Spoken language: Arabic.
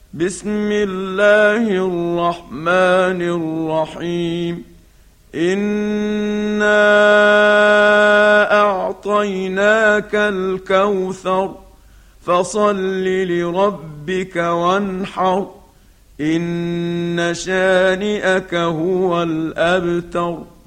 بسم الله الرحمن الرحيم. إنا أعطيناك الكوثر فصل لربك وانحر إن شانئك هو الأبتر.